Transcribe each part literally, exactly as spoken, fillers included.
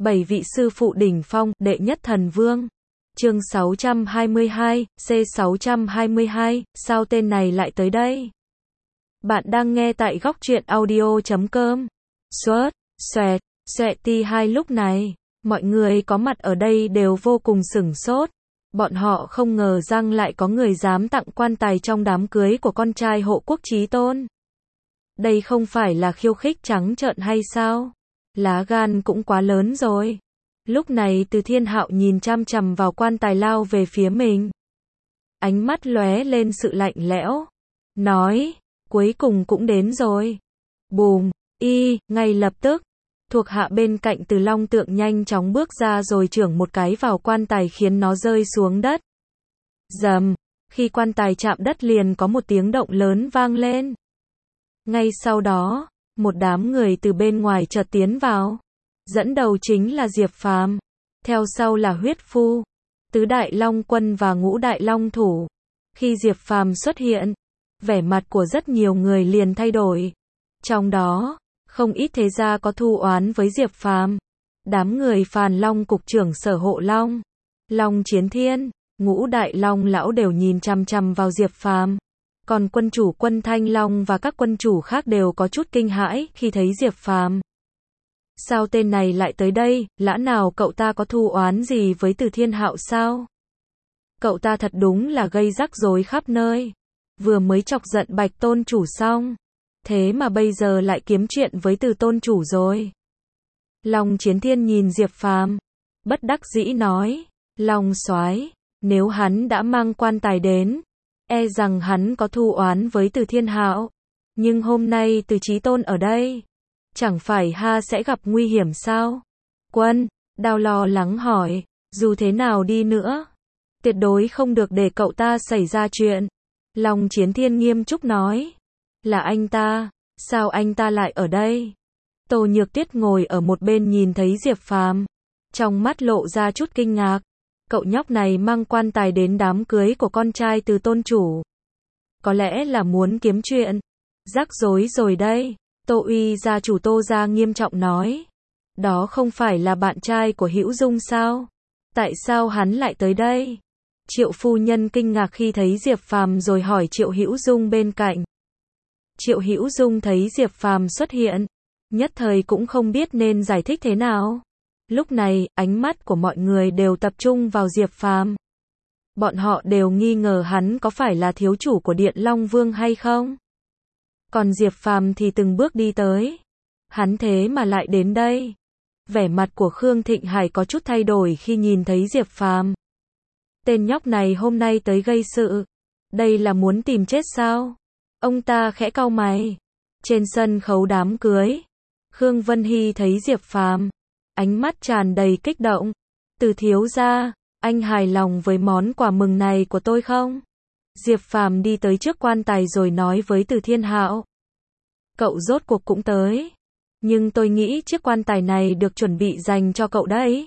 Bảy vị sư phụ đỉnh phong, đệ nhất thần vương. Chương sáu trăm hai mươi hai, C sáu trăm hai mươi hai, sao tên này lại tới đây? Bạn đang nghe tại góc truyện audio chấm com. Xoát, xoẹt, xoẹt ti hai lúc này, mọi người có mặt ở đây đều vô cùng sửng sốt. Bọn họ không ngờ rằng lại có người dám tặng quan tài trong đám cưới của con trai Hộ Quốc Chí Tôn. Đây không phải là khiêu khích trắng trợn hay sao? Lá gan cũng quá lớn rồi. Lúc này Từ Thiên Hạo nhìn chăm chằm vào quan tài lao về phía mình. Ánh mắt lóe lên sự lạnh lẽo. Nói, cuối cùng cũng đến rồi. Bùm, y, ngay lập tức. Thuộc hạ bên cạnh Từ Long Tượng nhanh chóng bước ra rồi chưởng một cái vào quan tài khiến nó rơi xuống đất. Rầm, khi quan tài chạm đất liền có một tiếng động lớn vang lên. Ngay sau đó, một đám người từ bên ngoài chợt tiến vào. Dẫn đầu chính là Diệp Phàm, theo sau là Huyết Phu, Tứ Đại Long Quân và Ngũ Đại Long Thủ. Khi Diệp Phàm xuất hiện, vẻ mặt của rất nhiều người liền thay đổi. Trong đó, không ít thế gia có thù oán với Diệp Phàm. Đám người Phàn Long cục trưởng Sở Hộ Long, Long Chiến Thiên, Ngũ Đại Long lão đều nhìn chằm chằm vào Diệp Phàm. Còn quân chủ Quân Thanh Long và các quân chủ khác đều có chút kinh hãi khi thấy Diệp Phàm. Sao tên này lại tới đây, lã nào cậu ta có thù oán gì với Từ Thiên Hạo sao? Cậu ta thật đúng là gây rắc rối khắp nơi. Vừa mới chọc giận Bạch Tôn chủ xong, thế mà bây giờ lại kiếm chuyện với Từ Tôn chủ rồi. Long Chiến Thiên nhìn Diệp Phàm, bất đắc dĩ nói, Long soái, nếu hắn đã mang quan tài đến, e rằng hắn có thù oán với Từ Thiên Hạo. Nhưng hôm nay Từ Chí Tôn ở đây, chẳng phải ha sẽ gặp nguy hiểm sao? Quân, Đao lo lắng hỏi, dù thế nào đi nữa, tuyệt đối không được để cậu ta xảy ra chuyện. Long Chiến Thiên nghiêm túc nói, là anh ta, sao anh ta lại ở đây? Tô Nhược Tuyết ngồi ở một bên nhìn thấy Diệp Phàm, trong mắt lộ ra chút kinh ngạc. Cậu nhóc này mang quan tài đến đám cưới của con trai Từ Tôn chủ. Có lẽ là muốn kiếm chuyện. Rắc rối rồi đây. Tô Uy gia chủ Tô gia nghiêm trọng nói. Đó không phải là bạn trai của Hữu Dung sao? Tại sao hắn lại tới đây? Triệu phu nhân kinh ngạc khi thấy Diệp Phàm rồi hỏi Triệu Hữu Dung bên cạnh. Triệu Hữu Dung thấy Diệp Phàm xuất hiện, nhất thời cũng không biết nên giải thích thế nào. Lúc này, ánh mắt của mọi người đều tập trung vào Diệp Phàm. Bọn họ đều nghi ngờ hắn có phải là thiếu chủ của Điện Long Vương hay không? Còn Diệp Phàm thì từng bước đi tới. Hắn thế mà lại đến đây. Vẻ mặt của Khương Thịnh Hải có chút thay đổi khi nhìn thấy Diệp Phàm. Tên nhóc này hôm nay tới gây sự. Đây là muốn tìm chết sao? Ông ta khẽ cau mày. Trên sân khấu đám cưới, Khương Vân Hy thấy Diệp Phàm, ánh mắt tràn đầy kích động. Từ thiếu gia, anh hài lòng với món quà mừng này của tôi không? Diệp Phàm đi tới trước quan tài rồi nói với Từ Thiên Hạo. Cậu rốt cuộc cũng tới. Nhưng tôi nghĩ chiếc quan tài này được chuẩn bị dành cho cậu đấy.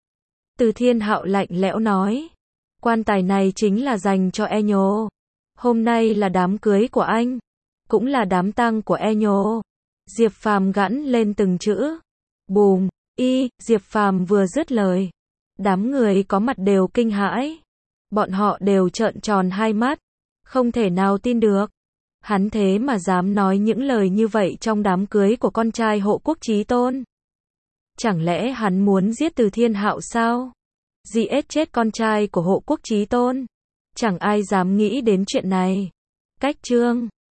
Từ Thiên Hạo lạnh lẽo nói. Quan tài này chính là dành cho E Nhô. Hôm nay là đám cưới của anh, cũng là đám tang của E Nhô. Diệp Phàm gẵn lên từng chữ. Bùm, y, Diệp Phàm vừa dứt lời, đám người có mặt đều kinh hãi. Bọn họ đều trợn tròn hai mắt, không thể nào tin được. Hắn thế mà dám nói những lời như vậy trong đám cưới của con trai Hộ Quốc Chí Tôn. Chẳng lẽ hắn muốn giết Từ Thiên Hạo sao? Giết chết con trai của Hộ Quốc Chí Tôn? Chẳng ai dám nghĩ đến chuyện này. Cách chương